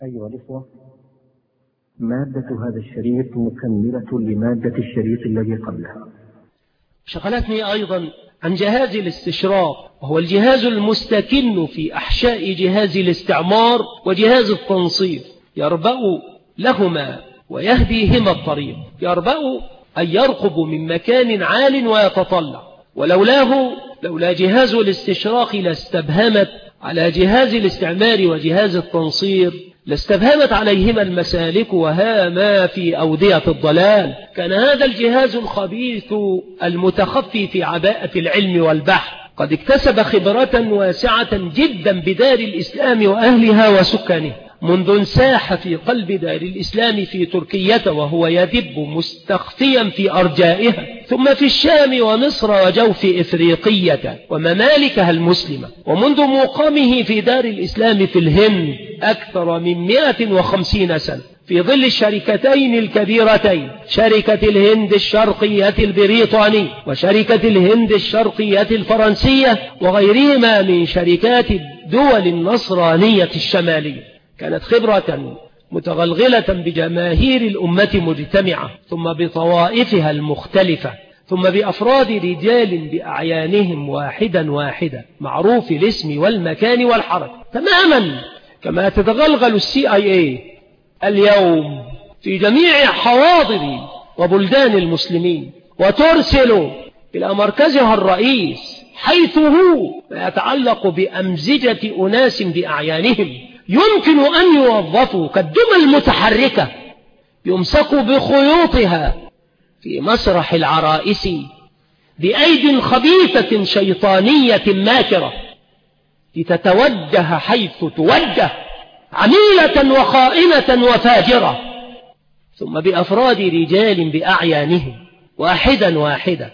أيها الإخوة، مادة هذا الشريط مكملة لمادة الشريط الذي قبله. شغلتني أيضا عن جهاز الاستشراق، وهو الجهاز المستكن في أحشاء جهاز الاستعمار وجهاز التنصير، يربأ لهما ويهديهما الطريق. يربأ أن يرقب من مكان عال ويتطلع، لولا جهاز الاستشراق لاستبهمت على جهاز الاستعمار وجهاز التنصير، لاستبهمت عليهما المسالك وهاما في أودية الضلال. كان هذا الجهاز الخبيث المتخفي في عباءة العلم والبحث قد اكتسب خبرة واسعة جدا بدار الإسلام وأهلها وسكانها، منذ انساح في قلب دار الإسلام في تركيا وهو يدب مستخفيا في أرجائها، ثم في الشام ومصر وجوف إفريقية وممالكها المسلمة، ومنذ مقامه في دار الإسلام في الهند أكثر من 150 سنة في ظل الشركتين الكبيرتين، شركة الهند الشرقية البريطانية وشركة الهند الشرقية الفرنسية وغيرهما من شركات الدول النصرانية الشمالية. كانت خبرة متغلغلة بجماهير الأمة مجتمعة، ثم بطوائفها المختلفة، ثم بأفراد رجال بأعيانهم واحدا معروف الاسم والمكان والحركة، تماما كما تتغلغل CIA اليوم في جميع حواضر وبلدان المسلمين، وترسل إلى مركزها الرئيس حيث هو ما يتعلق بأمزجة أناس بأعيانهم يمكن أن يوظفوا كالدمى المتحركة، يمسكوا بخيوطها في مسرح العرائس بأيد خبيثة شيطانية ماكرة لتتوجه حيث توجه، عميلة وخائنة وفاجرة، ثم بأفراد رجال بأعيانهم واحدا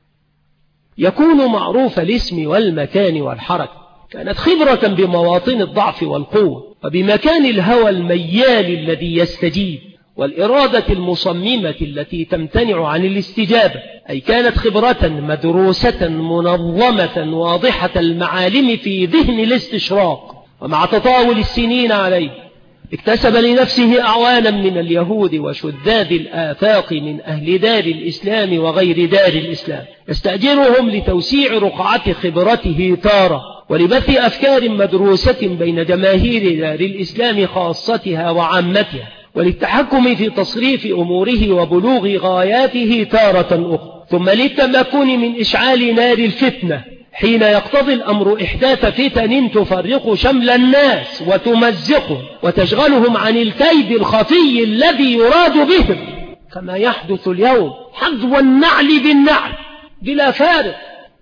يكون معروف الاسم والمكان والحركة. كانت خبرة بمواطن الضعف والقوة، وبمكان الهوى الميال الذي يستجيب، والإرادة المصممة التي تمتنع عن الاستجابة، أي كانت خبرة مدروسة منظمة واضحة المعالم في ذهن الاستشراق. ومع تطاول السنين عليه اكتسب لنفسه أعوانا من اليهود وشذاذ الآفاق من أهل دار الإسلام وغير دار الإسلام، يستأجرهم لتوسيع رقعة خبرته تارة، ولبث أفكار مدروسة بين جماهير دار الإسلام خاصتها وعامتها، وللتحكم في تصريف أموره وبلوغ غاياته تارة أخرى، ثم للتمكن من إشعال نار الفتنة حين يقتضي الأمر إحداث فتن تفرق شمل الناس وتمزقهم وتشغلهم عن الكيد الخفي الذي يراد بهم، كما يحدث اليوم حذو النعل بالنعل بلا فارق،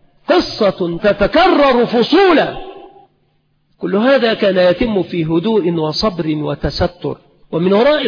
قصة تتكرر فصولا. كل هذا كان يتم في هدوء وصبر وتستر، ومن وراء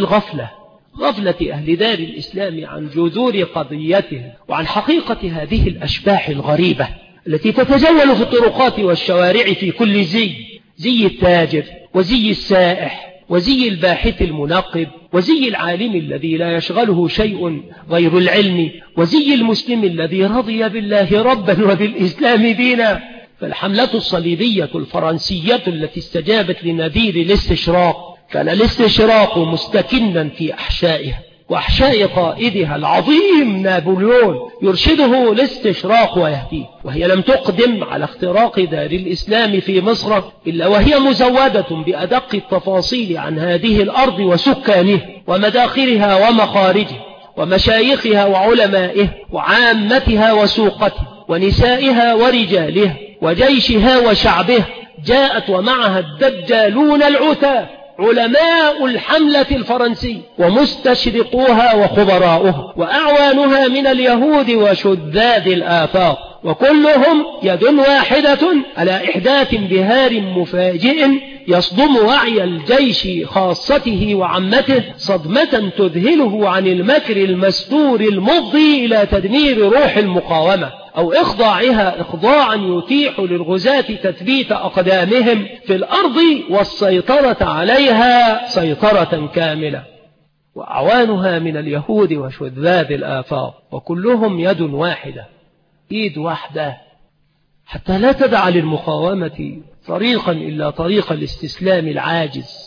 غفلة أهل دار الإسلام عن جذور قضيته وعن حقيقة هذه الأشباح الغريبة التي تتجول في الطرقات والشوارع في كل زي التاجر وزي السائح وزي الباحث المنقب وزي العالم الذي لا يشغله شيء غير العلم وزي المسلم الذي رضي بالله ربا وبالإسلام دينا. فالحملة الصليبية الفرنسية التي استجابت لنذير الاستشراق، كان الاستشراق مستكنا في أحشائها وأحشاء قائدها العظيم نابليون، يرشده الاستشراق ويهديه، وهي لم تقدم على اختراق دار الإسلام في مصر إلا وهي مزودة بأدق التفاصيل عن هذه الأرض وسكانها ومداخلها ومخارجها ومشايخها وعلمائها وعامتها وسوقتها ونسائها ورجالها وجيشها وشعبها. جاءت ومعها الدجالون العتاة علماء الحملة الفرنسية ومستشرقوها وخبراؤها وأعوانها من اليهود وشذاذ الآفاق، وكلهم يد واحدة على إحداث انبهار مفاجئ يصدم وعي الجيش خاصته وعمته صدمة تذهله عن المكر المستور المفضي إلى تدمير روح المقاومة أو إخضاعها إخضاعا يتيح للغزاة تثبيت أقدامهم في الأرض والسيطرة عليها سيطرة كاملة. وأعوانها من اليهود وشذاذ الآفاق، وكلهم يد واحدة، إيد واحدة، حتى لا تدع للمقاومة طريقا إلا طريق الاستسلام العاجز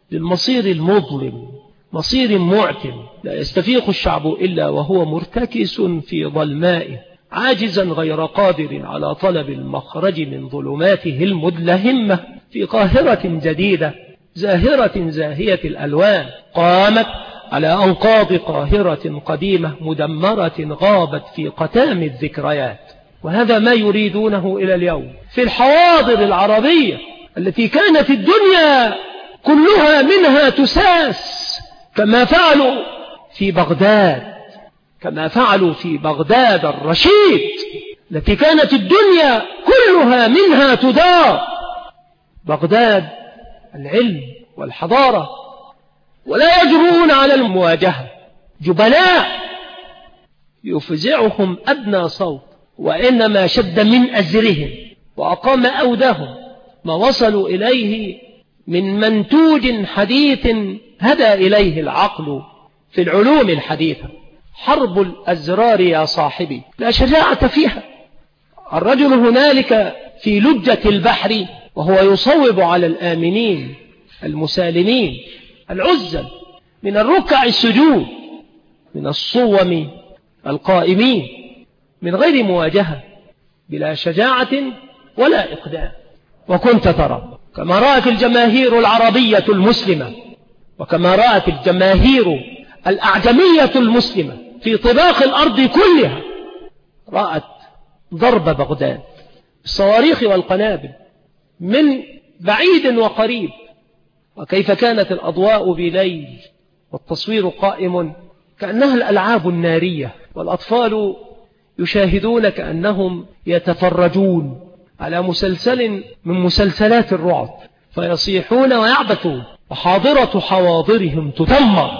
للمصير المظلم، مصير معتم لا يستفيق الشعب إلا وهو مرتكس في ظلمائه، عاجزا غير قادر على طلب المخرج من ظلماته المدلهمة، في قاهرة جديدة زاهرة زاهية الألوان، قامت على أنقاض قاهرة قديمة مدمرة غابت في قتام الذكريات. وهذا ما يريدونه إلى اليوم في الحواضر العربية التي كانت الدنيا كلها منها تساس، كما فعلوا في بغداد، كما فعلوا في بغداد الرشيد التي كانت الدنيا كلها منها تدار، بغداد العلم والحضارة، ولا يجرؤون على المواجهة، جبناء يفزعهم أدنى صوت، وإنما شد من أزرهم وأقام أودهم ما وصلوا إليه من منتوج حديث هدى إليه العقل في العلوم الحديثة. حرب الأزرار يا صاحبي لا شجاعة فيها. الرجل هنالك في لجة البحر وهو يصوب على الآمنين المسالمين العزل من الركع السجود، من الصوم القائمين، من غير مواجهة، بلا شجاعة ولا إقدام. وكنت ترى كما رأت الجماهير العربية المسلمة وكما رأت الجماهير الأعجمية المسلمة في طباق الأرض كلها، رأت ضرب بغداد بالصواريخ والقنابل من بعيد وقريب، وكيف كانت الأضواء بليل والتصوير قائم كأنها الألعاب النارية، والأطفال يشاهدون كأنهم يتفرجون على مسلسل من مسلسلات الرعب، فيصيحون ويعبثون، وحاضرة حواضرهم تدمر،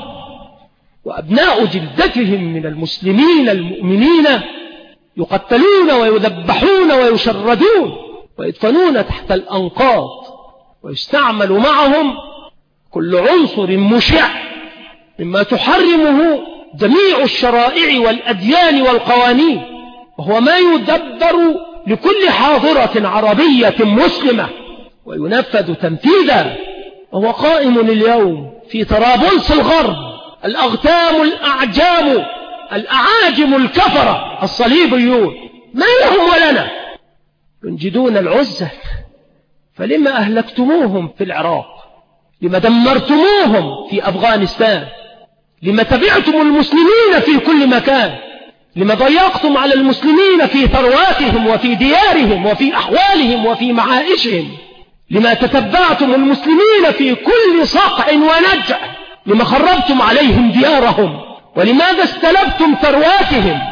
وأبناء جلدتهم من المسلمين المؤمنين يقتلون ويذبحون ويشردون ويدفنون تحت الأنقاض، ويستعمل معهم كل عنصر مشع مما تحرمه جميع الشرائع والأديان والقوانين، وهو ما يدبر لكل حاضرة عربية مسلمة وينفذ تنفيذا. وهو قائم اليوم في طرابلس الغرب، الأغتام الأعجام الأعاجم الكفرة الصليبيون ما لهم ولنا، ينجدون العزة. فلما أهلكتموهم في العراق؟ لما دمرتموهم في أفغانستان؟ لما تبعتم المسلمين في كل مكان؟ لما ضيقتم على المسلمين في ثرواتهم وفي ديارهم وفي أحوالهم وفي معائشهم؟ لما تتبعتم المسلمين في كل صقع ونجع؟ لما خربتم عليهم ديارهم؟ ولماذا استلبتم ثرواتهم؟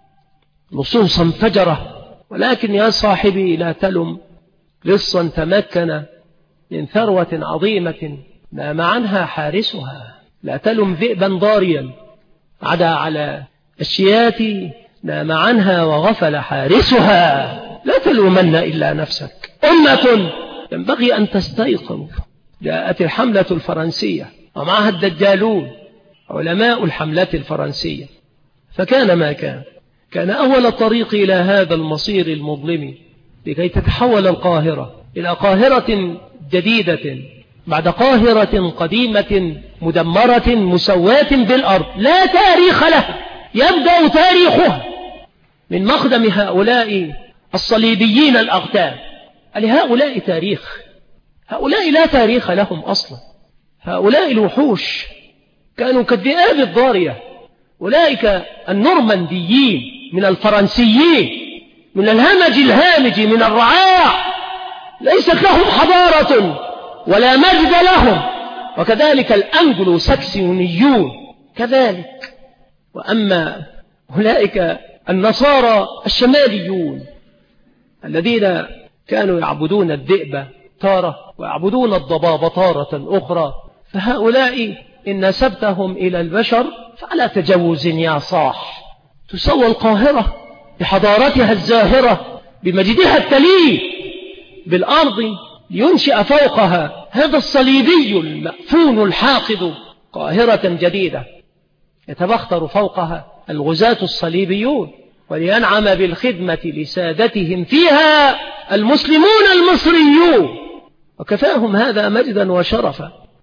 نصوصا فجرة. ولكن يا صاحبي لا تلم لصا تمكن من ثروة عظيمة نام عنها حارسها، لا تلم ذئبا ضاريا عدا على الشيات نام عنها وغفل حارسها، لا تلومن إلا نفسك. أمة ينبغي أن تستيقظ. جاءت الحملة الفرنسية ومعها الدجالون علماء الحملة الفرنسية، فكان ما كان، كان أول الطريق إلى هذا المصير المظلم لكي تتحول القاهرة إلى قاهرة جديدة بعد قاهرة قديمة مدمرة مسواة بالأرض لا تاريخ لها، يبدأ تاريخها من مقدم هؤلاء الصليبيين الأغتام. لهؤلاء تاريخ؟ هؤلاء لا تاريخ لهم أصلا. هؤلاء الوحوش كانوا كالذئاب الضارية، أولئك النورمانديين من الفرنسيين، من الهمج الهامج من الرعاع، ليست لهم حضارة ولا مجد لهم. وكذلك الأنجلو ساكسونيون كذلك. وأما أولئك النصارى الشماليون الذين كانوا يعبدون الذئب تارة ويعبدون الضباب تارة أخرى، فهؤلاء إن نسبتهم إلى البشر فعلى تجوز يا صاح. تسوى القاهرة بحضارتها الزاهرة بمجدها التليل بالأرض لينشئ فوقها هذا الصليبي المأفون الحاقد قاهرة جديدة يتبختر فوقها الغزاة الصليبيون، ولينعم بالخدمة لسادتهم فيها المسلمون المصريون، وكفاهم هذا مجدا وشرفا.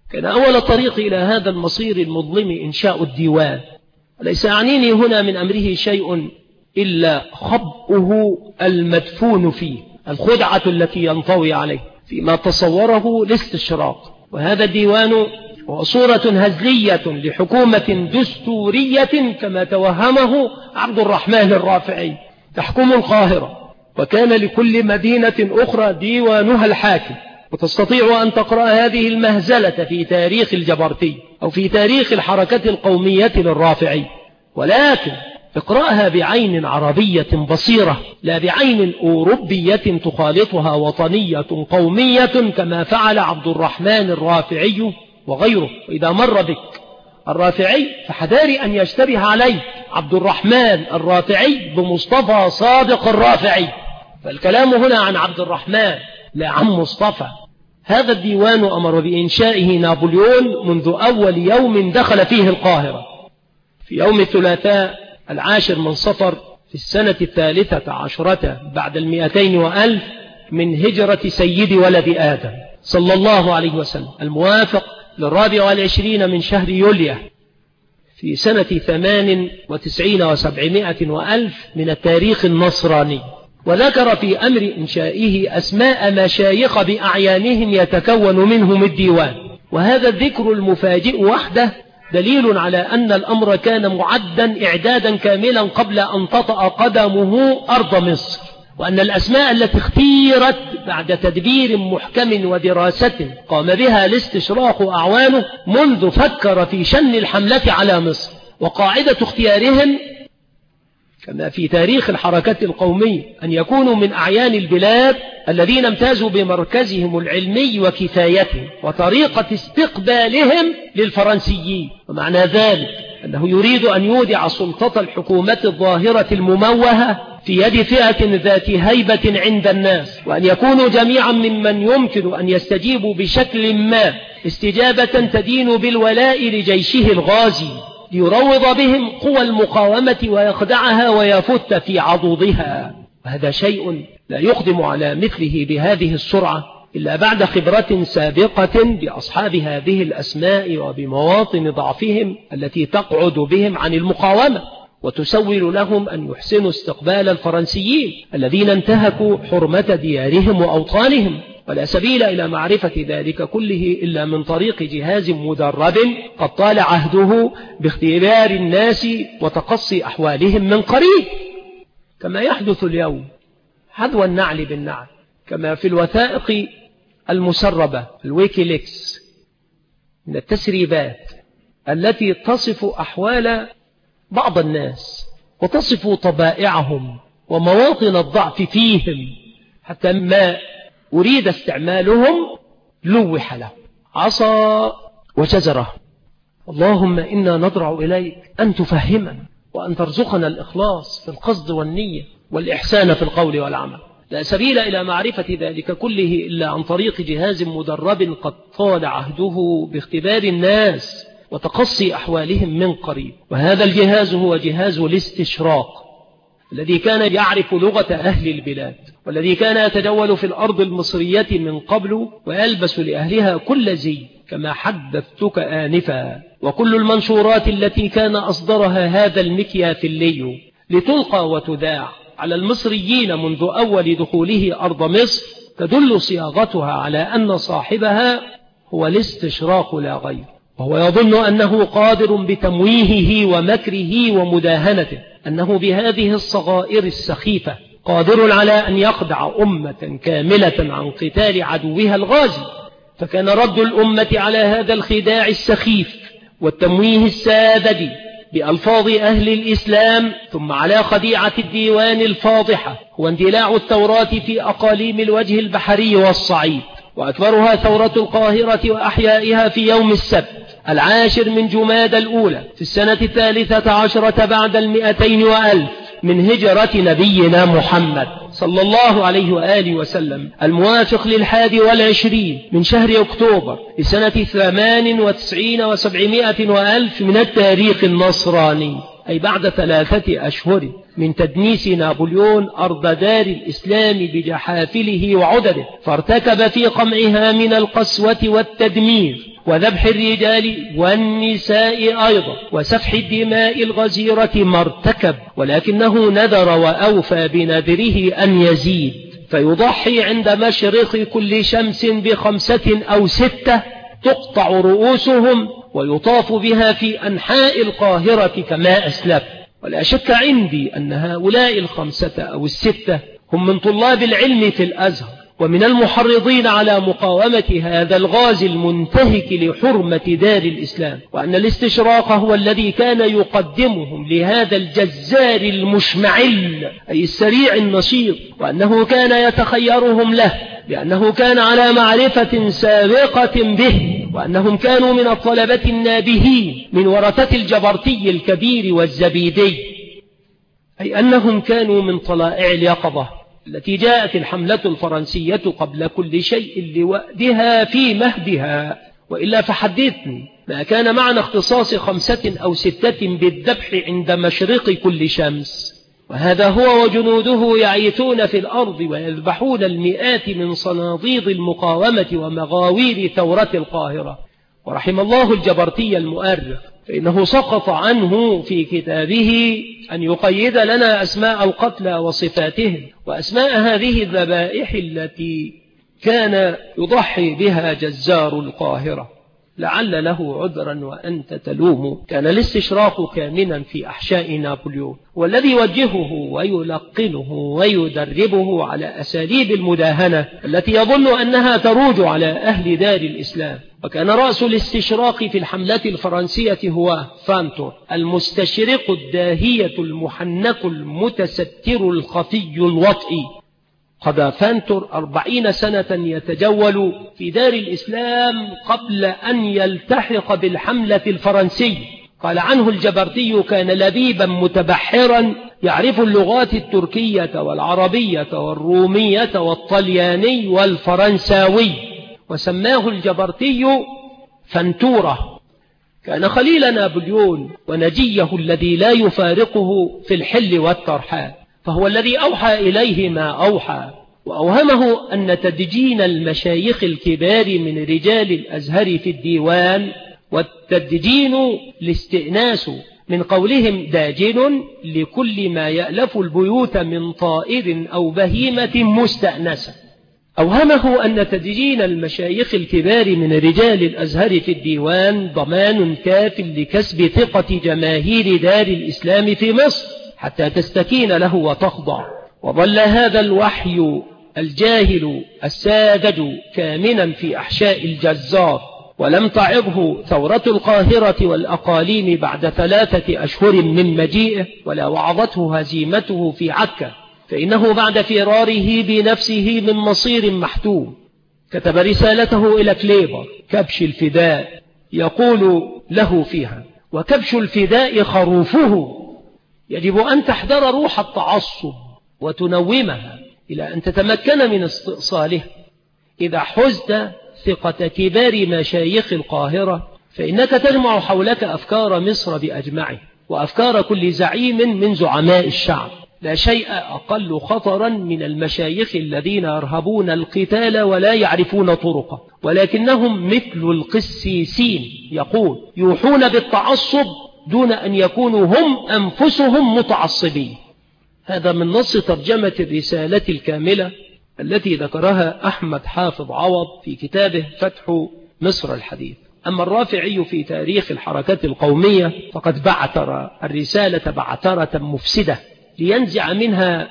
كان أول طريق إلى هذا المصير المظلم إنشاء الديوان، وليس يعنيني هنا من أمره شيء إلا خبؤه المدفون فيه، الخدعة التي ينطوي عليه فيما تصوره الاستشراق. وهذا الديوان هو صورة هزلية لحكومة دستورية كما توهمه عبد الرحمن الرافعي تحكم القاهرة، وكان لكل مدينة أخرى ديوانها الحاكم. وتستطيع أن تقرأ هذه المهزلة في تاريخ الجبرتي أو في تاريخ الحركة القومية للرافعي، ولكن اقرأها بعين عربية بصيرة لا بعين أوروبية تخالطها وطنية قومية كما فعل عبد الرحمن الرافعي وغيره. وإذا مر بك الرافعي فحذار أن يشتبه عليه عبد الرحمن الرافعي بمصطفى صادق الرافعي، فالكلام هنا عن عبد الرحمن لا عن مصطفى. هذا الديوان أمر بإنشائه نابليون منذ أول يوم دخل فيه القاهرة في يوم الثلاثاء 10 من صفر في السنة 13 بعد 200 من هجرة سيد ولد آدم صلى الله عليه وسلم، الموافق 24 من شهر يوليو في سنة 98 و700 من التاريخ النصراني. وذكر في أمر إنشائه أسماء مشايخ بأعيانهم يتكون منهم الديوان. وهذا الذكر المفاجئ وحده دليل على أن الأمر كان معدا إعدادا كاملا قبل أن تطأ قدمه أرض مصر، وأن الأسماء التي اختيرت بعد تدبير محكم ودراسة قام بها الاستشراق أعوانه منذ فكر في شن الحملة على مصر. وقاعدة اختيارهم كما في تاريخ الحركة القومية أن يكونوا من أعيان البلاد الذين امتازوا بمركزهم العلمي وكفايتهم وطريقة استقبالهم للفرنسيين. ومعنى ذلك أنه يريد أن يودع سلطة الحكومة الظاهرة المموهة في يد فئة ذات هيبة عند الناس، وأن يكونوا جميعا ممن يمكن أن يستجيبوا بشكل ما استجابة تدين بالولاء لجيشه الغازي، ليروض بهم قوى المقاومة ويخدعها ويفت في عضوضها. وهذا شيء لا يقدم على مثله بهذه السرعة إلا بعد خبرة سابقة بأصحاب هذه الأسماء وبمواطن ضعفهم التي تقعد بهم عن المقاومة وتسول لهم أن يحسنوا استقبال الفرنسيين الذين انتهكوا حرمة ديارهم وأوطانهم. ولا سبيل إلى معرفة ذلك كله إلا من طريق جهاز مدرب قد طال عهده باختبار الناس وتقصي أحوالهم من قريب، كما يحدث اليوم حذو النعل بالنعل، كما في الوثائق المسربة الويكيليكس من التسريبات التي تصف أحوال بعض الناس وتصف طبائعهم ومواطن الضعف فيهم، حتى ما أريد استعمالهم لوح له عصا وشجرة. اللهم إنا نضرع إليك أن تفهمنا وأن ترزقنا الإخلاص في القصد والنية والإحسان في القول والعمل. لا سبيل إلى معرفة ذلك كله إلا عن طريق جهاز مدرب قد طال عهده باختبار الناس وتقصي أحوالهم من قريب. وهذا الجهاز هو جهاز الاستشراق الذي كان يعرف لغة أهل البلاد، والذي كان يتجول في الأرض المصرية من قبل ويلبس لأهلها كل زي كما حدثتك آنفا. وكل المنشورات التي كان أصدرها هذا المكيافيلي لتلقى وتذاع على المصريين منذ أول دخوله أرض مصر تدل صياغتها على أن صاحبها هو الاستشراق لا غير، وهو يظن أنه قادر بتمويهه ومكره ومداهنته، أنه بهذه الصغائر السخيفة قادر على أن يخدع أمة كاملة عن قتال عدوها الغازي. فكان رد الأمة على هذا الخداع السخيف والتمويه الساذج بألفاظ أهل الإسلام ثم على خديعة الديوان الفاضحة هو اندلاع الثورات في أقاليم الوجه البحري والصعيد، وأكبرها ثورة القاهرة وأحيائها في يوم السبت 10 من جماد الأولى في السنة 13 بعد 200 من هجرة نبينا محمد صلى الله عليه وآله وسلم، الموافق 21 من شهر أكتوبر لسنة 98 و700 من التاريخ النصراني. أي بعد 3 أشهر من تدنيس نابليون أرض دار الإسلام بجحافله وعدده، فارتكب في قمعها من القسوة والتدمير وذبح الرجال والنساء أيضا وسفح الدماء الغزيرة ما ارتكب، ولكنه نذر وأوفى بنذره أن يزيد، فيضحي عند مشرق كل شمس ب5 أو 6 تقطع رؤوسهم ويطاف بها في أنحاء القاهرة كما أسلف. ولا شك عندي أن هؤلاء 5 أو 6 هم من طلاب العلم في الأزهر ومن المحرضين على مقاومة هذا الغازي المنتهك لحرمة دار الإسلام، وأن الاستشراق هو الذي كان يقدمهم لهذا الجزار المشمعل أي السريع النشيط، وأنه كان يتخيرهم له لأنه كان على معرفة سابقة به، وأنهم كانوا من الطلبة النابهين من ورثة الجبرتي الكبير والزبيدي، أي أنهم كانوا من طلائع اليقظة التي جاءت الحملة الفرنسية قبل كل شيء لوأدها في مهدها. وإلا فحدثني ما كان معنى اختصاص 5 أو 6 بالذبح عند مشرق كل شمس، وهذا هو وجنوده يعيثون في الأرض ويذبحون المئات من صناديد المقاومة ومغاوير ثورة القاهرة. ورحم الله الجبرتي المؤرخ، فإنه سقط عنه في كتابه أن يقيد لنا أسماء القتلى وصفاتهم وأسماء هذه الذبائح التي كان يضحي بها جزار القاهرة، لعل له عذرا وأنت تلوم. كان الاستشراق كامنا في أحشاء نابليون، والذي يوجهه ويلقنه ويدربه على أساليب المداهنة التي يظن أنها تروج على أهل دار الإسلام. وكان رأس الاستشراق في الحملة الفرنسية هو فانتور، المستشرق الداهية المحنك المتستر الخفي الوطئي. قضى فانتور 40 سنة يتجول في دار الإسلام قبل أن يلتحق بالحملة الفرنسية. قال عنه الجبرتي: كان لبيبا متبحرا يعرف اللغات التركية والعربية والرومية والطلياني والفرنساوي، وسماه الجبرتي فانتورة. كان خليل نابليون ونجيه الذي لا يفارقه في الحل والترحال، فهو الذي أوحى إليه ما أوحى، وأوهمه أن تدجين المشايخ الكبار من رجال الأزهر في الديوان، والتدجين الاستئناس من قولهم داجن لكل ما يألف البيوت من طائر أو بهيمة مستأنسة. أوهمه أن تدجين المشايخ الكبار من رجال الأزهر في الديوان ضمان كاف لكسب ثقة جماهير دار الإسلام في مصر حتى تستكين له وتخضع. وظل هذا الوحي الجاهل الساذج كامنا في أحشاء الجزار، ولم تعظه ثورة القاهرة والأقاليم بعد 3 أشهر من مجيئه، ولا وعظته هزيمته في عكا، فإنه بعد فراره بنفسه من مصير محتوم كتب رسالته إلى كليبر كبش الفداء، يقول له فيها: وكبش الفداء خروفه، يجب أن تحذر روح التعصب وتنومها إلى أن تتمكن من استئصالها. إذا حزت ثقة كبار مشايخ القاهرة فإنك تجمع حولك أفكار مصر بأجمعه وأفكار كل زعيم من زعماء الشعب. لا شيء أقل خطرا من المشايخ الذين يرهبون القتال ولا يعرفون طرقه، ولكنهم مثل القسيسين، يقول يوحون بالتعصب دون أن يكونوا هم أنفسهم متعصبين. هذا من نص ترجمة الرسالة الكاملة التي ذكرها أحمد حافظ عوض في كتابه فتح مصر الحديث. أما الرافعي في تاريخ الحركات القومية فقد بعتر الرسالة بعترة مفسدة لينزع منها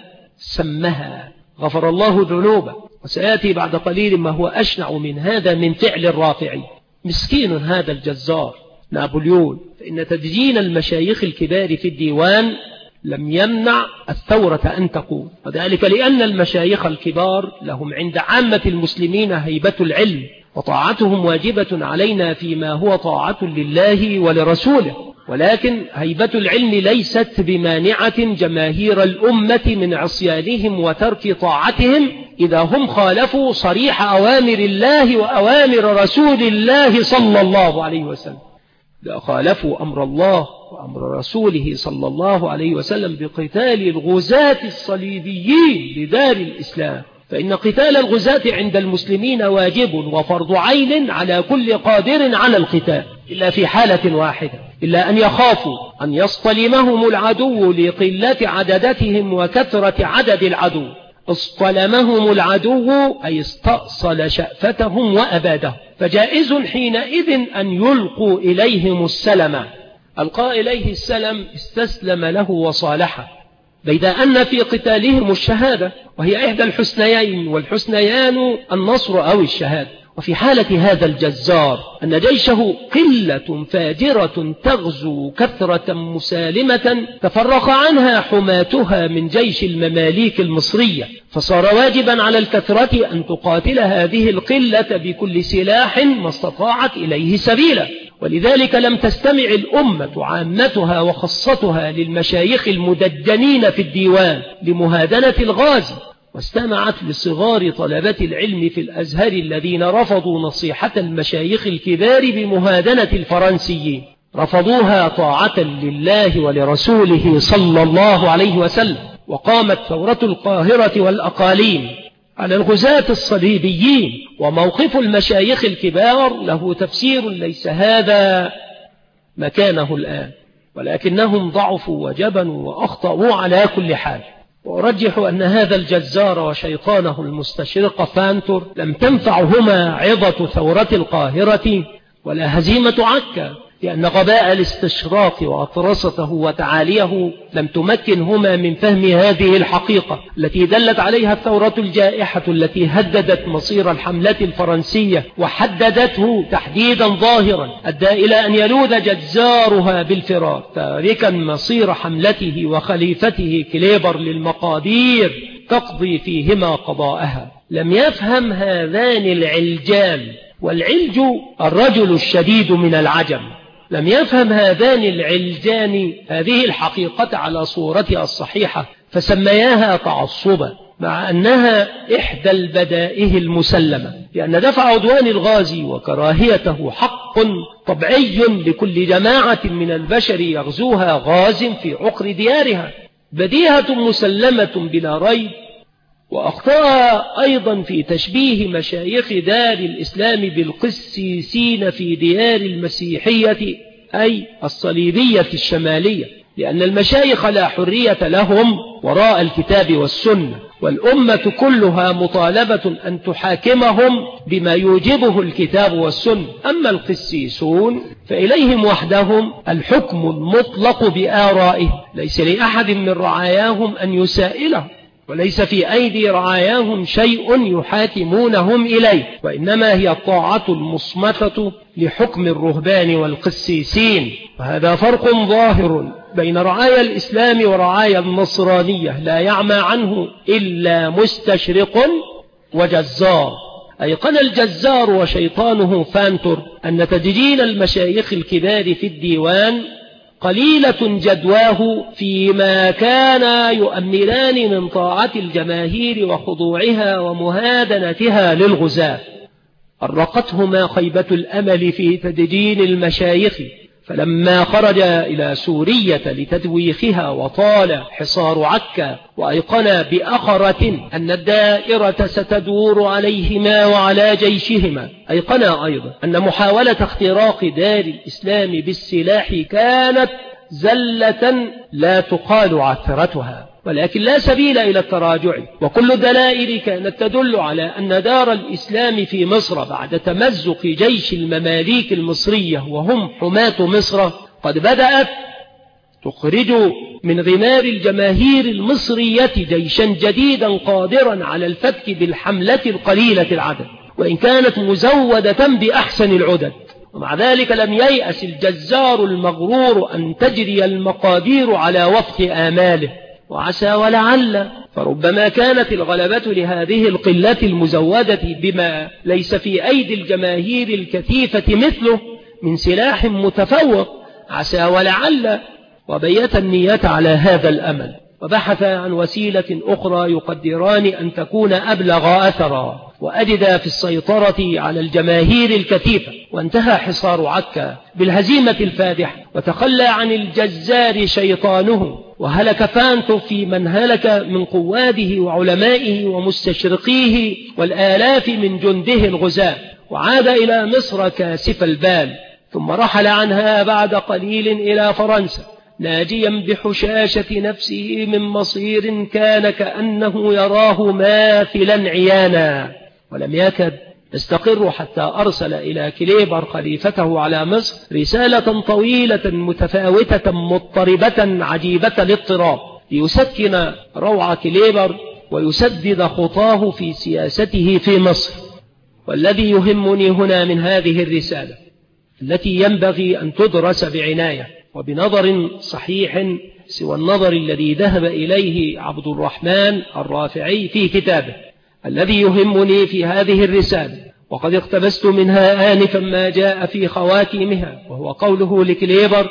سمها، غفر الله ذنوبه. وسيأتي بعد قليل ما هو أشنع من هذا من فعل الرافعي. مسكين هذا الجزار نابليون، فإن تدجين المشايخ الكبار في الديوان لم يمنع الثورة أن تقوم، وذلك لأن المشايخ الكبار لهم عند عامة المسلمين هيبة العلم، وطاعتهم واجبة علينا فيما هو طاعة لله ولرسوله. ولكن هيبة العلم ليست بمانعة جماهير الأمة من عصيانهم وترك طاعتهم إذا هم خالفوا صريح أوامر الله وأوامر رسول الله صلى الله عليه وسلم. إذا خالفوا أمر الله وأمر رسوله صلى الله عليه وسلم بقتال الغزاة الصليبيين لدار الإسلام. فإن قتال الغزاة عند المسلمين واجب وفرض عين على كل قادر على القتال، إلا في حالة واحدة، إلا أن يخافوا أن يصطلمهم العدو لقلة عددتهم وكثرة عدد العدو. اصطلمهم العدو أي استأصل شأفتهم وأبادهم، فجائز حينئذ أن يلقوا إليهم السلم. ألقى إليه السلم استسلم له وصالحه، بيد أن في قتالهم الشهادة وهي إحدى الحسنيين، والحسنيان النصر أو الشهادة. وفي حالة هذا الجزار أن جيشه قلة فاجرة تغزو كثرة مسالمة تفرق عنها حماتها من جيش المماليك المصرية، فصار واجبا على الكثرة أن تقاتل هذه القلة بكل سلاح ما استطاعت إليه سبيلا. ولذلك لم تستمع الأمة عامتها وخاصتها للمشايخ المدجنين في الديوان لمهادنة الغازي، واستمعت لصغار طلبة العلم في الأزهر الذين رفضوا نصيحة المشايخ الكبار بمهادنة الفرنسيين، رفضوها طاعة لله ولرسوله صلى الله عليه وسلم. وقامت ثورة القاهرة والأقاليم على الغزاة الصليبيين، وموقف المشايخ الكبار له تفسير ليس هذا مكانه الآن، ولكنهم ضعفوا وجبنوا وأخطأوا على كل حال. وأرجح أن هذا الجزار وشيطانه المستشرق فانتور لم تنفعهما عظة ثورة القاهرة ولا هزيمة عكا، لأن غباء الاستشراق وأطرسته وتعاليه لم تمكنهما من فهم هذه الحقيقة التي دلت عليها الثورة الجائحة التي هددت مصير الحملة الفرنسية وحددته تحديدا ظاهرا أدى إلى أن يلوذ جزارها بالفرار، تاركا مصير حملته وخليفته كليبر للمقادير تقضي فيهما قضاءها. لم يفهم هذان العلجان، والعلج الرجل الشديد من العجم، لم يفهم هذان العلجان هذه الحقيقة على صورتها الصحيحة، فسمياها تعصبا، مع أنها إحدى البدائه المسلمة، لأن دفع عدوان الغازي وكراهيته حق طبيعي لكل جماعة من البشر يغزوها غاز في عقر ديارها، بديهة مسلمة بلا ريب. وأخطأ أيضا في تشبيه مشايخ دار الإسلام بالقسيسين في ديار المسيحية أي الصليبية الشمالية، لأن المشايخ لا حرية لهم وراء الكتاب والسنة، والأمة كلها مطالبة أن تحاكمهم بما يوجبه الكتاب والسنة. أما القسيسون فإليهم وحدهم الحكم المطلق بآرائه، ليس لأحد من رعاياهم أن يسائله، وليس في أيدي رعاياهم شيء يحاكمونهم إليه، وإنما هي الطاعة المصمتة لحكم الرهبان والقسيسين. وهذا فرق ظاهر بين رعايا الإسلام ورعايا النصرانية لا يعمى عنه إلا مستشرق وجزار. أيقن الجزار وشيطانه فانتور أن تدجين المشايخ الكبار في الديوان قليلة جدواه فيما كان يؤملان من طاعة الجماهير وخضوعها ومهادنتها للغزاة. أرقتهما خيبة الأمل في تدجين المشايخ، فلما خرج إلى سورية لتدويخها وطال حصار عكا، وأيقن بأخرة أن الدائرة ستدور عليهما وعلى جيشهما، أيقن أيضا أن محاولة اختراق دار الإسلام بالسلاح كانت زلة لا تقال عثرتها، ولكن لا سبيل إلى التراجع. وكل الدلائل كانت تدل على أن دار الإسلام في مصر بعد تمزق جيش المماليك المصرية وهم حماة مصر قد بدأت تخرج من غمار الجماهير المصرية جيشا جديدا قادرا على الفتك بالحملة القليلة العدد، وإن كانت مزودة بأحسن العدد. ومع ذلك لم ييأس الجزار المغرور أن تجري المقادير على وفق آماله، وعسى ولعل فربما كانت الغلبة لهذه القلة المزودة بما ليس في أيدي الجماهير الكثيفة مثله من سلاح متفوق، عسى ولعل، وبيت النية على هذا الأمل. وبحث عن وسيلة أخرى يقدران أن تكون أبلغ أثرا وأجد في السيطرة على الجماهير الكثيفة، وانتهى حصار عكا بالهزيمة الفادحة، وتخلى عن الجزار شيطانه، وهلك فانتو في من هلك من قواده وعلمائه ومستشرقيه والآلاف من جنده الغزاة، وعاد إلى مصر كاسف البال، ثم رحل عنها بعد قليل إلى فرنسا ناجيا بحشاشة نفسه من مصير كان كأنه يراه ماثلا عيانا، ولم يكد يستقر حتى أرسل إلى كليبر خليفته على مصر رسالة طويلة متفاوتة مضطربة عجيبة الاضطراب ليسكن روع كليبر ويسدد خطاه في سياسته في مصر. والذي يهمني هنا من هذه الرسالة التي ينبغي أن تدرس بعناية وبنظر صحيح سوى النظر الذي ذهب إليه عبد الرحمن الرافعي في كتابه، الذي يهمني في هذه الرسالة وقد اقتبست منها آنفا ما جاء في خواتيمها، وهو قوله لكليبر: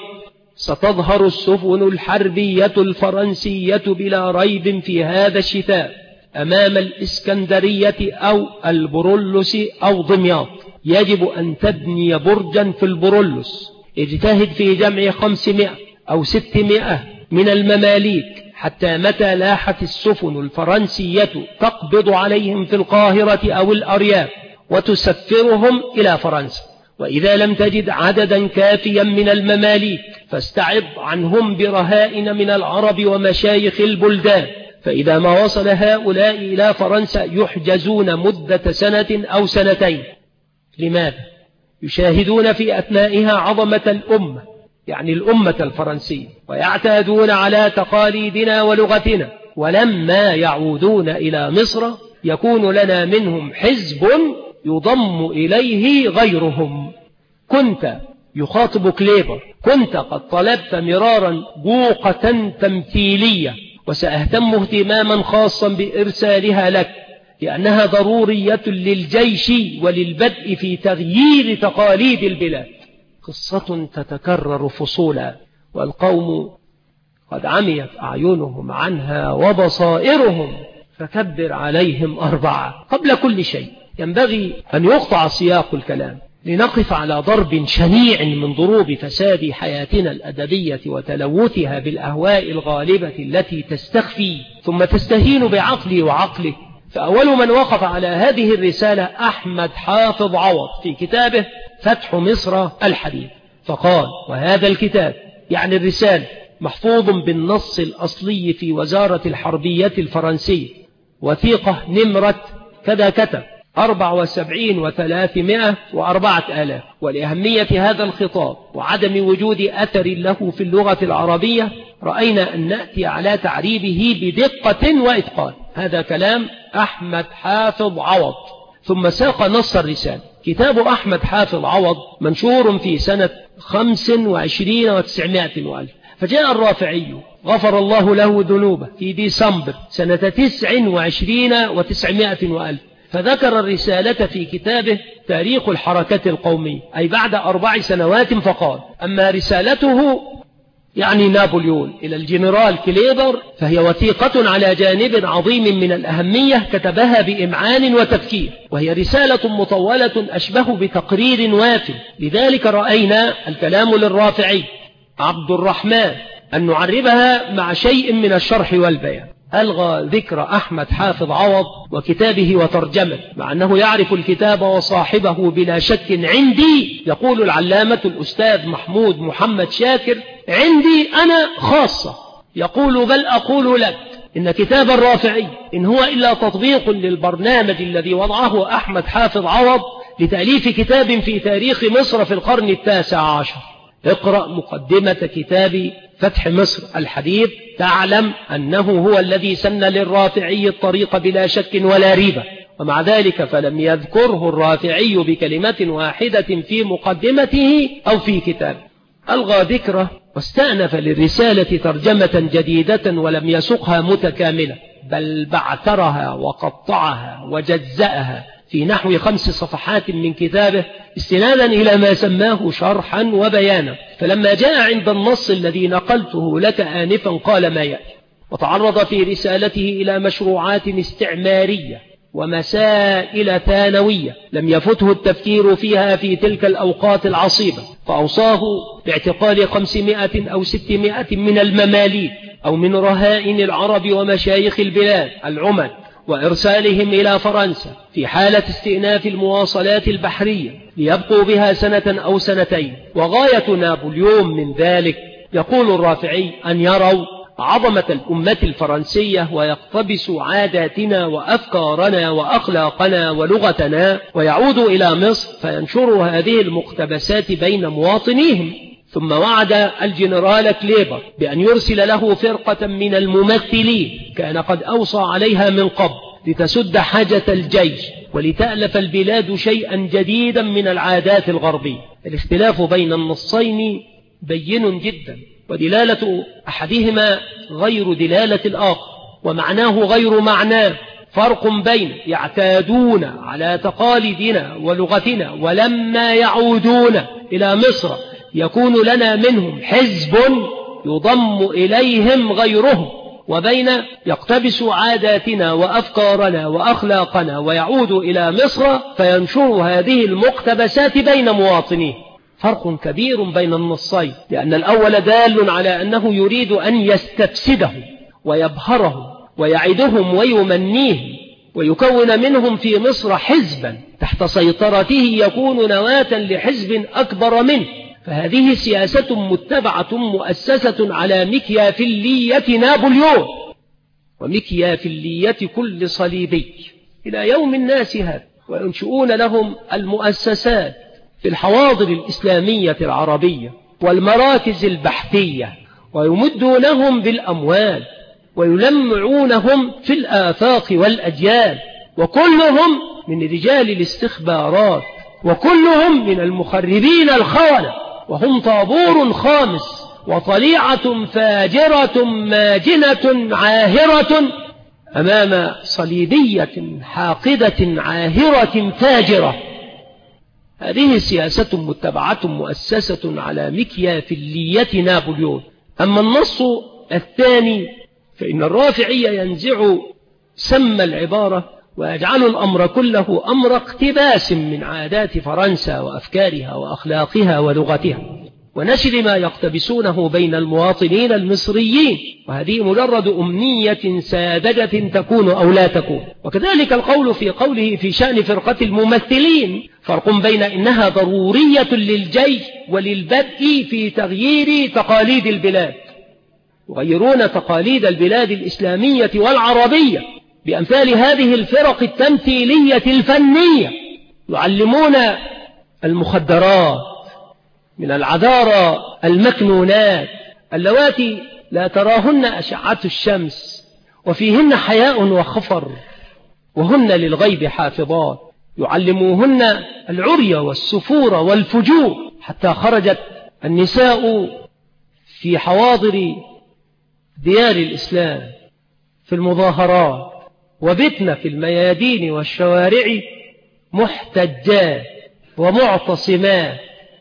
ستظهر السفن الحربية الفرنسية بلا ريب في هذا الشتاء أمام الإسكندرية أو البرولس أو دمياط، يجب أن تبني برجا في البرولس، اجتهد في جمع 500 أو 600 من المماليك حتى متى لاحت السفن الفرنسية تقبض عليهم في القاهرة أو الأرياف وتسفرهم إلى فرنسا، وإذا لم تجد عددا كافيا من المماليك فاستعض عنهم برهائن من العرب ومشايخ البلدان، فإذا ما وصل هؤلاء إلى فرنسا يحجزون مدة سنة أو سنتين. لماذا؟ يشاهدون في أثنائها عظمة الأمة، يعني الأمة الفرنسية، ويعتادون على تقاليدنا ولغتنا، ولما يعودون إلى مصر يكون لنا منهم حزب يضم إليه غيرهم. كنت يخاطب كليبر: كنت قد طلبت مرارا بوقة تمثيلية، وسأهتم اهتماما خاصا بإرسالها لك لأنها ضرورية للجيش وللبدء في تغيير تقاليد البلاد. قصة تتكرر فصولا، والقوم قد عميت أعينهم عنها وبصائرهم، فكبر عليهم 4. قبل كل شيء ينبغي أن يقطع سياق الكلام لنقف على ضرب شنيع من ضروب فساد حياتنا الأدبية وتلوثها بالأهواء الغالبة التي تستخفي ثم تستهين بعقلي وعقلك. فأول من وقف على هذه الرسالة أحمد حافظ عوض في كتابه فتح مصر الحديث، فقال: وهذا الكتاب يعني الرسالة محفوظ بالنص الأصلي في وزارة الحربية الفرنسية، وثيقة نمرة كذا كتب 74,304,000. ولأهمية هذا الخطاب وعدم وجود أثر له في اللغة العربية رأينا أن نأتي على تعريبه بدقة وإتقان. هذا كلام أحمد حافظ عوض. ثم ساق نص الرسالة. كتاب أحمد حافظ عوض منشور في سنة 25 و900 وألف، فجاء الرافعي غفر الله له ذنوبه في ديسمبر سنة 29 و900 وألف، فذكر الرسالة في كتابه تاريخ الحركة القومية، أي بعد 4 سنوات، فقال: أما رسالته يعني نابليون إلى الجنرال كليبر فهي وثيقة على جانب عظيم من الأهمية كتبها بإمعان وتفكير، وهي رسالة مطولة أشبه بتقرير واف. لذلك رأينا الكلام للرافعي عبد الرحمن أن نعربها مع شيء من الشرح والبيان. ألغى ذكر أحمد حافظ عوض وكتابه وترجمه، مع أنه يعرف الكتاب وصاحبه بلا شك عندي. يقول العلامة الأستاذ محمود محمد شاكر: عندي أنا خاصة. يقول: بل أقول لك إن كتاب الرافعي إن هو إلا تطبيق للبرنامج الذي وضعه أحمد حافظ عوض لتأليف كتاب في تاريخ مصر في القرن 19. اقرأ مقدمة كتاب فتح مصر الحديث تعلم أنه هو الذي سن للرافعي الطريق بلا شك ولا ريبة، ومع ذلك فلم يذكره الرافعي بكلمة واحدة في مقدمته أو في كتابه. ألغى ذكره واستأنف للرسالة ترجمة جديدة ولم يسقها متكاملة، بل بعثرها وقطعها وجزأها في نحو 5 صفحات من كتابه استنادا إلى ما سماه شرحا وبيانا. فلما جاء عند النص الذي نقلته لك آنفا قال ما يأتي: وتعرض في رسالته إلى مشروعات استعمارية ومسائل ثانوية لم يفته التفكير فيها في تلك الأوقات العصيبة، فأوصاه باعتقال 500 أو 600 من المماليك أو من رهائن العرب ومشايخ البلاد العمد، وإرسالهم إلى فرنسا في حالة استئناف المواصلات البحرية ليبقوا بها سنة أو سنتين. وغاية نابليون من ذلك، يقول الرافعي، أن يروا عظمة الأمة الفرنسية ويقتبسوا عاداتنا وأفكارنا وأخلاقنا ولغتنا ويعودوا إلى مصر فينشروا هذه المقتبسات بين مواطنيهم. ثم وعد الجنرال كليبر بأن يرسل له فرقة من الممثلين كان قد أوصى عليها من قبل لتسد حاجة الجيش ولتألف البلاد شيئا جديدا من العادات الغربية. الاختلاف بين النصين بين جدا، ودلالة أحدهما غير دلالة الآخر، ومعناه غير معناه. فرق بين يعتادون على تقاليدنا ولغتنا ولما يعودون إلى مصر يكون لنا منهم حزب يضم إليهم غيرهم، وبين يقتبس عاداتنا وأفكارنا وأخلاقنا ويعود إلى مصر فينشر هذه المقتبسات بين مواطنيه. فرق كبير بين النصين، لأن الأول دال على أنه يريد أن يستفسدهم ويبهرهم ويعدهم ويمنيهم ويكون منهم في مصر حزبا تحت سيطرته يكون نواة لحزب أكبر منه. فهذه سياسة متبعة مؤسسة على مكيافيلية نابليون ومكيافيلية كل صليبي إلى يوم الناس هذا، وينشؤون لهم المؤسسات في الحواضر الإسلامية العربية والمراكز البحثية، ويمدونهم بالأموال ويلمعونهم في الآفاق والأجيال، وكلهم من رجال الاستخبارات وكلهم من المخربين الخونة، وهم طابور خامس وطليعة فاجرة ماجنة عاهرة أمام صليبية حاقدة عاهرة فاجرة. هذه سياسة متبعة مؤسسة على مكيافيلية نابليون. أما النص الثاني فإن الرافعي ينزع سم العبارة ويجعل الأمر كله أمر اقتباس من عادات فرنسا وأفكارها وأخلاقها ولغتها ونشر ما يقتبسونه بين المواطنين المصريين، وهذه مجرد أمنية ساذجة تكون أو لا تكون. وكذلك القول في قوله في شأن فرقة الممثلين، فرق بين إنها ضرورية للجيش وللبدء في تغيير تقاليد البلاد. يغيرون تقاليد البلاد الإسلامية والعربية بأمثال هذه الفرق التمثيلية الفنية، يعلمون المخدرات من العذارى المكنونات اللواتي لا تراهن أشعة الشمس وفيهن حياء وخفر وهن للغيب حافظات، يعلموهن العري والسفور والفجور، حتى خرجت النساء في حواضر ديار الإسلام في المظاهرات وبتن في الميادين والشوارع محتجات ومعتصمات.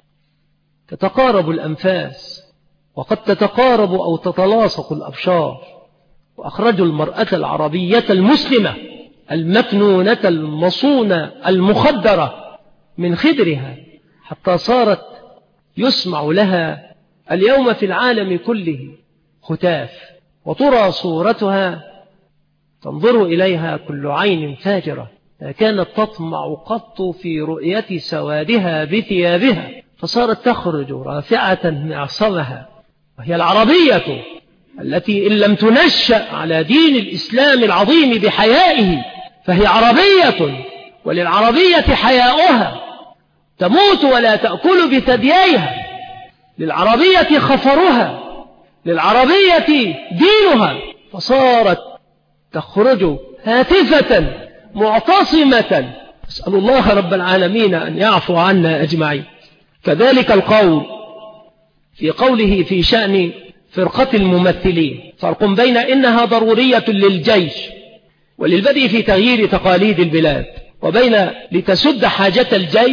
تتقارب الأنفاس وقد تتقارب أو تتلاصق الأبشار، وأخرجوا المرأة العربية المسلمة المكنونة المصونة المخدرة من خدرها حتى صارت يسمع لها اليوم في العالم كله هتاف، وترى صورتها تنظر إليها كل عين فاجرة لا كانت تطمع قط في رؤية سوادها بثيابها، فصارت تخرج رافعة معصمها، وهي العربية التي إن لم تنشأ على دين الإسلام العظيم بحيائه فهي عربية، وللعربية حياؤها تموت ولا تأكل بثدييها، للعربية خفرها، للعربية دينها، فصارت تخرج هاتفة معتصمة. أسأل الله رب العالمين أن يعفو عنا أجمعين. كذلك القول في قوله في شأن فرقة الممثلين، فرق بين إنها ضرورية للجيش وللبدء في تغيير تقاليد البلاد، وبين لتسد حاجة الجيش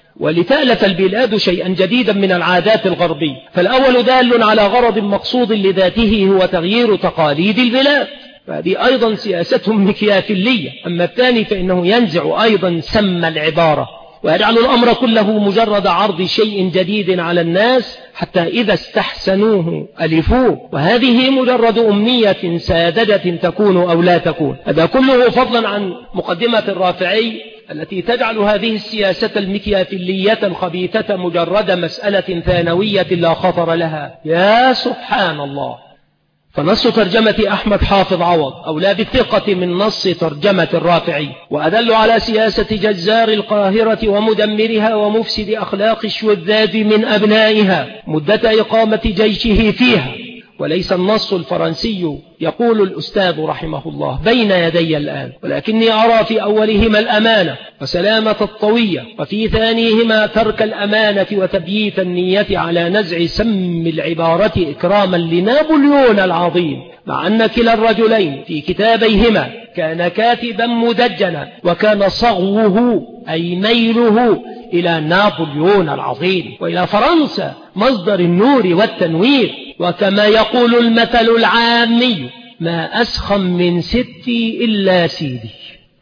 ولتألف البلاد شيئا جديدا من العادات الغربية. فالأول دال على غرض مقصود لذاته هو تغيير تقاليد البلاد، فهذه أيضا سياسة مكيافيلية. أما الثاني فإنه ينزع أيضا سم العبارة ويجعل الأمر كله مجرد عرض شيء جديد على الناس حتى إذا استحسنوه ألفوه، وهذه مجرد أمنية ساذجة تكون أو لا تكون. هذا كله فضلا عن مقدمة الرافعي التي تجعل هذه السياسة المكيافيلية الخبيثة مجرد مسألة ثانوية لا خطر لها. يا سبحان الله. فنص ترجمة أحمد حافظ عوض أولى بالثقة من نص ترجمة الرافعي، وأدل على سياسة جزار القاهرة ومدمرها ومفسد أخلاق الشذاذ من أبنائها مدة إقامة جيشه فيها، وليس النص الفرنسي يقول الأستاذ رحمه الله بين يدي الآن، ولكني أرى في أولهما الأمانة وسلامة الطوية، وفي ثانيهما ترك الأمانة وتبييت النية على نزع سم العبارة إكراما لنابليون العظيم، مع أن كلا الرجلين في كتابيهما كان كاتبا مدجنا، وكان صغوه أي ميله إلى نابليون العظيم وإلى فرنسا مصدر النور والتنوير. وكما يقول المثل العامي ما أسخم من ستي إلا سيدي.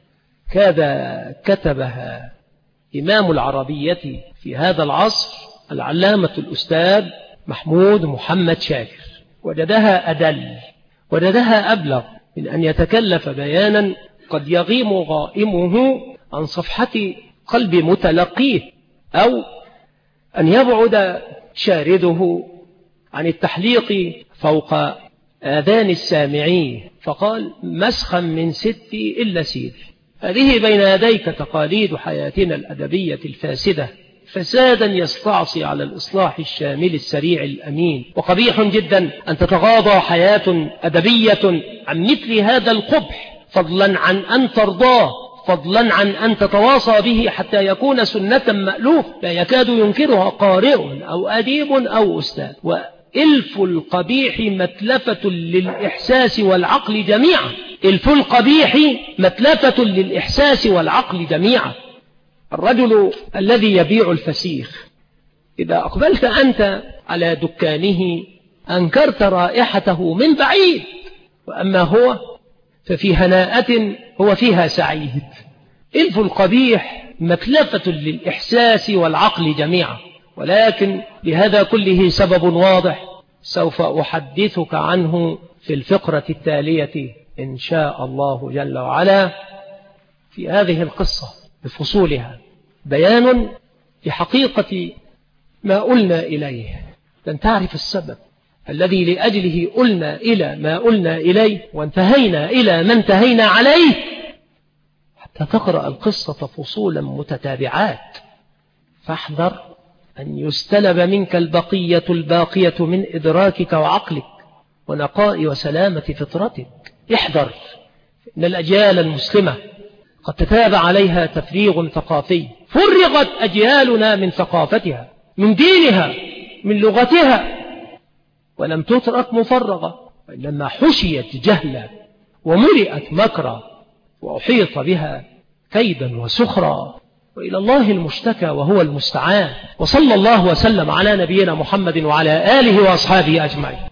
كذا كتبها إمام العربية في هذا العصر العلامة الأستاذ محمود محمد شاكر. وجدها أدل، وجدها أبلغ من أن يتكلف بيانا قد يغيم غائمه عن صفحة قلب متلقيه، أو أن يبعد شارده عن التحليق فوق آذان السامعين، فقال مسخا من ستي إلا سيدي. هذه بين يديك تقاليد حياتنا الأدبية الفاسدة فسادا يستعصي على الإصلاح الشامل السريع الأمين. وقبيح جدا أن تتغاضى حياة أدبية عن مثل هذا القبح، فضلا عن أن ترضاه، فضلا عن أن تتواصى به حتى يكون سنة مألوف لا يكاد ينكرها قارئ أو أديب أو أستاذ. وإلف القبيح متلفة للإحساس والعقل جميعا. إلف القبيح متلفة للإحساس والعقل جميعا. الرجل الذي يبيع الفسيخ إذا أقبلت أنت على دكانه أنكرت رائحته من بعيد، وأما هو ففي هناءة هو فيها سعيد. إلف القبيح متلفة للإحساس والعقل جميعا. ولكن لهذا كله سبب واضح سوف أحدثك عنه في الفقرة التالية إن شاء الله جل وعلا. في هذه القصة بفصولها بيان لحقيقة ما قلنا إليه، لن تعرف السبب الذي لأجله قلنا إلى ما قلنا إليه وانتهينا إلى ما انتهينا عليه حتى تقرأ القصة فصولا متتابعات. فاحذر أن يستلب منك البقية الباقية من إدراكك وعقلك ونقاء وسلامة فطرتك. احذر، إن الأجيال المسلمة قد تتابع عليها تفريغ ثقافي. فرغت أجيالنا من ثقافتها، من دينها، من لغتها، ولم تترك مفرغة، وإنما حشيت جهلا وملئت مكرا وأحيط بها كيدا وسخرا، وإلى الله المشتكى وهو المستعان. وصلى الله وسلم على نبينا محمد وعلى آله وأصحابه أجمعين.